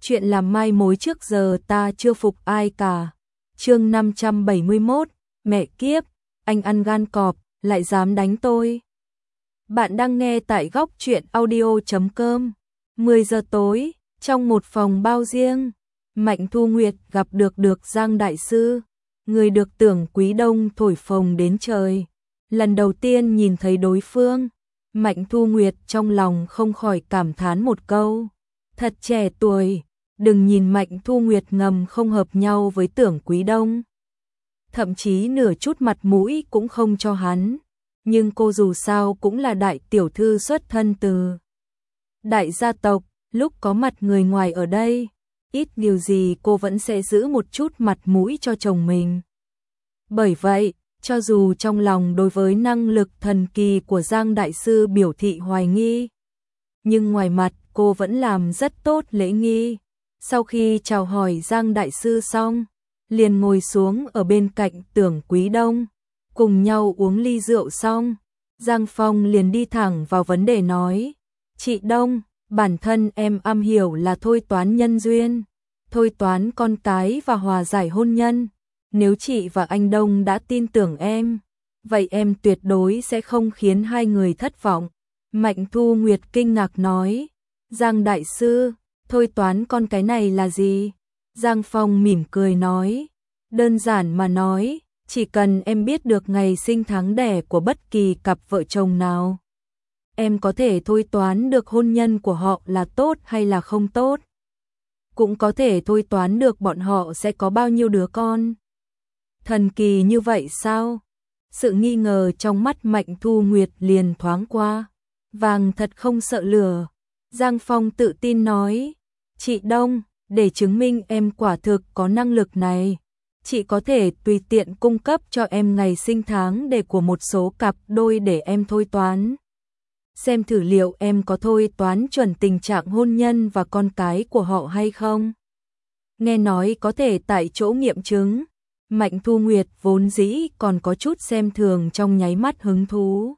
chuyện làm mai mối trước giờ ta chưa phục ai cả. Chương 571, mẹ kiếp, anh ăn gan cọp, lại dám đánh tôi. Bạn đang nghe tại góc truyện audio.com. 10 giờ tối, trong một phòng bao riêng, Mạnh Thu Nguyệt gặp được Giang Đại Sư, người được Tưởng Quý Đông thổi phồng đến trời. Lần đầu tiên nhìn thấy đối phương, Mạnh Thu Nguyệt trong lòng không khỏi cảm thán một câu. Thật trẻ tuổi, đừng nhìn Mạnh Thu Nguyệt ngầm không hợp nhau với Tưởng Quý Đông. Thậm chí nửa chút mặt mũi cũng không cho hắn. Nhưng cô dù sao cũng là đại tiểu thư xuất thân từ đại gia tộc, lúc có mặt người ngoài ở đây, ít điều gì cô vẫn sẽ giữ một chút mặt mũi cho chồng mình. Bởi vậy, cho dù trong lòng đối với năng lực thần kỳ của Giang Đại Sư biểu thị hoài nghi, nhưng ngoài mặt cô vẫn làm rất tốt lễ nghi. Sau khi chào hỏi Giang Đại Sư xong, liền ngồi xuống ở bên cạnh Tưởng Quý Đông, cùng nhau uống ly rượu xong, Giang Phong liền đi thẳng vào vấn đề nói, chị Đông, bản thân em am hiểu là thôi toán nhân duyên, thôi toán con cái và hòa giải hôn nhân. Nếu chị và anh Đông đã tin tưởng em, vậy em tuyệt đối sẽ không khiến hai người thất vọng. Mạnh Thu Nguyệt kinh ngạc nói, Giang Đại Sư, thôi toán con cái này là gì? Giang Phong mỉm cười nói, đơn giản mà nói, chỉ cần em biết được ngày sinh tháng đẻ của bất kỳ cặp vợ chồng nào, em có thể thôi toán được hôn nhân của họ là tốt hay là không tốt. Cũng có thể thôi toán được bọn họ sẽ có bao nhiêu đứa con. Thần kỳ như vậy sao? Sự nghi ngờ trong mắt Mạnh Thu Nguyệt liền thoáng qua. Vàng thật không sợ lửa. Giang Phong tự tin nói, chị Đông, để chứng minh em quả thực có năng lực này, chị có thể tùy tiện cung cấp cho em ngày sinh tháng đẻ của một số cặp đôi để em thôi toán. Xem thử liệu em có thôi toán chuẩn tình trạng hôn nhân và con cái của họ hay không. Nghe nói có thể tại chỗ nghiệm chứng, Mạnh Thu Nguyệt vốn dĩ còn có chút xem thường trong nháy mắt hứng thú.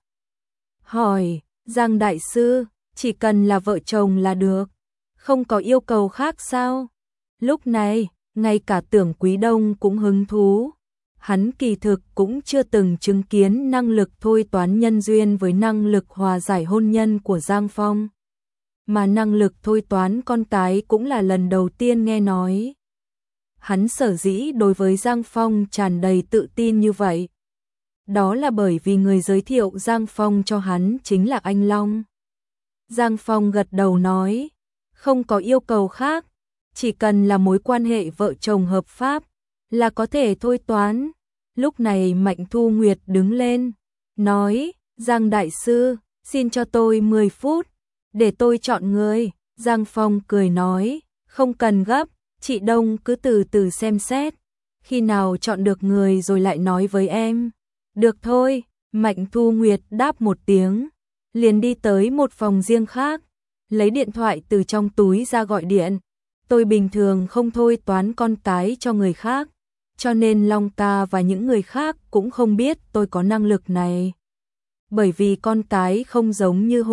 Hỏi, Giang Đại Sư, chỉ cần là vợ chồng là được, không có yêu cầu khác sao? Lúc này, ngay cả Tưởng Quý Đông cũng hứng thú. Hắn kỳ thực cũng chưa từng chứng kiến năng lực thôi toán nhân duyên với năng lực hòa giải hôn nhân của Giang Phong. Mà năng lực thôi toán con cái cũng là lần đầu tiên nghe nói. Hắn sở dĩ đối với Giang Phong tràn đầy tự tin như vậy. Đó là bởi vì người giới thiệu Giang Phong cho hắn chính là anh Long. Giang Phong gật đầu nói, không có yêu cầu khác, chỉ cần là mối quan hệ vợ chồng hợp pháp là có thể thôi toán. Lúc này Mạnh Thu Nguyệt đứng lên, nói, Giang Đại Sư, xin cho tôi 10 phút, để tôi chọn người. Giang Phong cười nói, không cần gấp, chị Đông cứ từ từ xem xét, khi nào chọn được người rồi lại nói với em. Được thôi, Mạnh Thu Nguyệt đáp một tiếng, liền đi tới một phòng riêng khác, lấy điện thoại từ trong túi ra gọi điện. Tôi bình thường không thôi toán con cái cho người khác, cho nên Long ca và những người khác cũng không biết tôi có năng lực này. Bởi vì con cái không giống như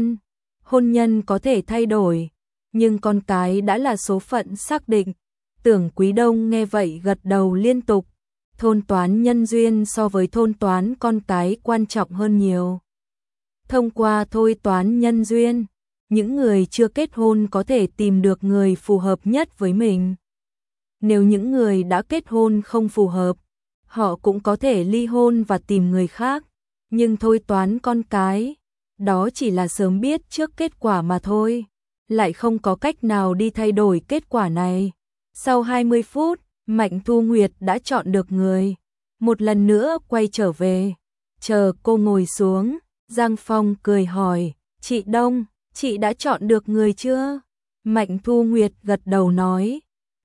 hôn nhân có thể thay đổi, nhưng con cái đã là số phận xác định. Tưởng Quý Đông nghe vậy gật đầu liên tục, thôn toán nhân duyên so với thôn toán con cái quan trọng hơn nhiều. Thông qua thôi toán nhân duyên, những người chưa kết hôn có thể tìm được người phù hợp nhất với mình. Nếu những người đã kết hôn không phù hợp, họ cũng có thể ly hôn và tìm người khác. Nhưng thôi toán con cái, đó chỉ là sớm biết trước kết quả mà thôi, lại không có cách nào đi thay đổi kết quả này. Sau 20 phút, Mạnh Thu Nguyệt đã chọn được người. Một lần nữa quay trở về, chờ cô ngồi xuống, Giang Phong cười hỏi, chị Đông, chị đã chọn được người chưa? Mạnh Thu Nguyệt gật đầu nói,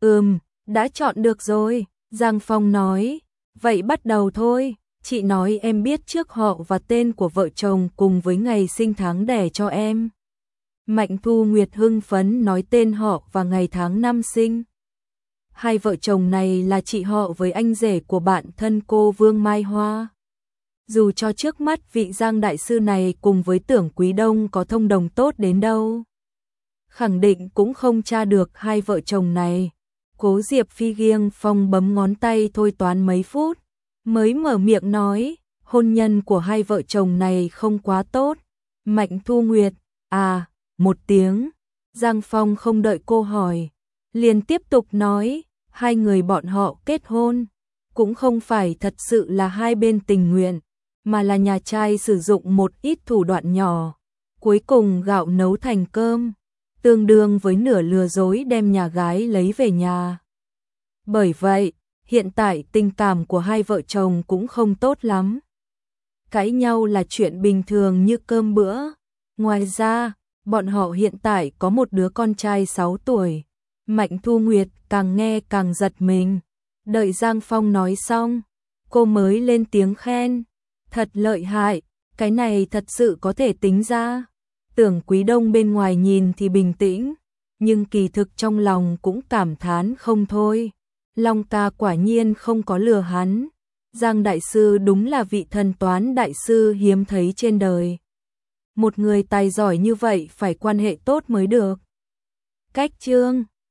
đã chọn được rồi. Giang Phong nói, vậy bắt đầu thôi, chị nói em biết trước họ và tên của vợ chồng cùng với ngày sinh tháng đẻ cho em. Mạnh Thu Nguyệt hưng phấn nói tên họ và ngày tháng năm sinh. Hai vợ chồng này là chị họ với anh rể của bạn thân cô Vương Mai Hoa. Dù cho trước mắt vị Giang Đại Sư này cùng với Tưởng Quý Đông có thông đồng tốt đến đâu, khẳng định cũng không tra được hai vợ chồng này. Cố Diệp Phi nghiêng phong bấm ngón tay thôi toán mấy phút, mới mở miệng nói, hôn nhân của hai vợ chồng này không quá tốt. Mạnh Thu Nguyệt, à, một tiếng. Giang Phong không đợi cô hỏi, liền tiếp tục nói, hai người bọn họ kết hôn, cũng không phải thật sự là hai bên tình nguyện, mà là nhà trai sử dụng một ít thủ đoạn nhỏ, cuối cùng gạo nấu thành cơm, tương đương với nửa lừa dối đem nhà gái lấy về nhà. Bởi vậy, hiện tại tình cảm của hai vợ chồng cũng không tốt lắm. Cãi nhau là chuyện bình thường như cơm bữa. Ngoài ra, bọn họ hiện tại có một đứa con trai 6 tuổi. Mạnh Thu Nguyệt càng nghe càng giật mình. Đợi Giang Phong nói xong, cô mới lên tiếng khen. Thật lợi hại, cái này thật sự có thể tính ra. Tưởng Quý Đông bên ngoài nhìn thì bình tĩnh, nhưng kỳ thực trong lòng cũng cảm thán không thôi. Long ca quả nhiên không có lừa hắn. Giang đại sư đúng là vị thần toán đại sư hiếm thấy trên đời. Một người tài giỏi như vậy phải quan hệ tốt mới được. Cách chương